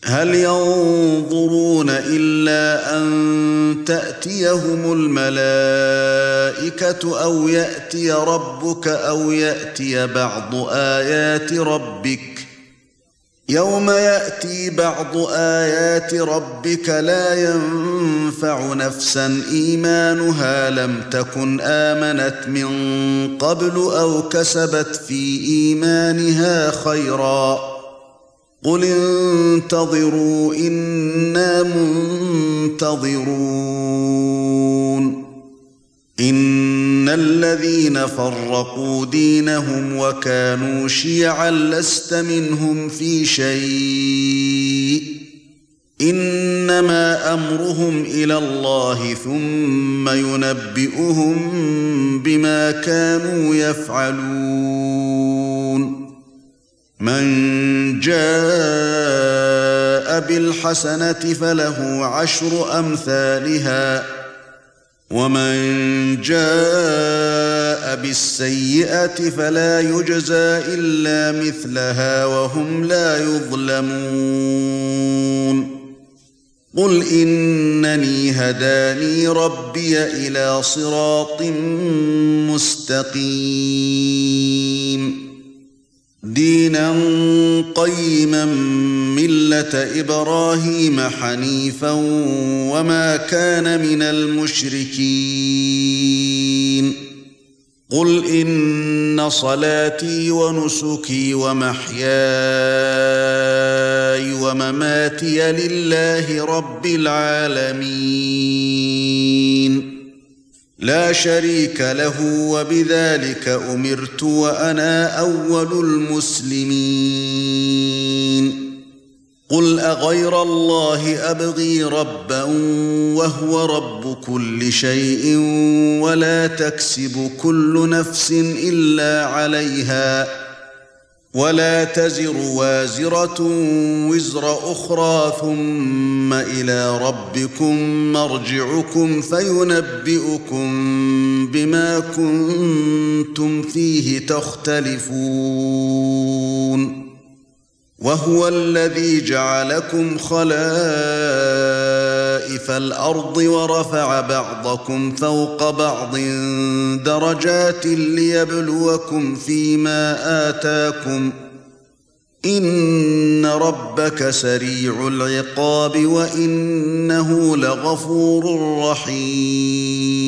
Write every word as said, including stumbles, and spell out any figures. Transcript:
هل ينظرون إلا أن تأتيهم الملائكة أو يأتي ربك أو يأتي بعض آيات ربك يوم يأتي بعض آيات ربك لا ينفع نفسا إيمانها لم تكن آمنت من قبل أو كسبت في إيمانها خيرا قل انتظروا إنا منتظرون إن الذين فرقوا دينهم وكانوا شيعا لست منهم في شيء إنما أمرهم إلى الله ثم ينبئهم بما كانوا يفعلون من جاء بالحسنة فله عشر أمثالها ومن جاء بالسيئة فلا يجزى إلا مثلها وهم لا يظلمون قل إنني هداني ربي إلى صراط مستقيم دينا قيما ملة إبراهيم حنيفا وما كان من المشركين قل إن صلاتي ونسكي ومحياي ومماتي لله رب العالمين لا شريك له وبذلك أمرت وأنا أول المسلمين قل أغير الله أبغي ربا وهو رب كل شيء ولا تكسب كل نفس إلا عليها ولا تزر وازرة وزر أخرى ثم إلى ربكم مرجعكم فينبئكم بما كنتم فيه تختلفون وهو الذي جعلكم خلائف الأرض ورفع بعضكم فوق بعض درجات ليبلوكم فيما آتاكم إن ربك سريع العقاب وإنه لغفور رحيم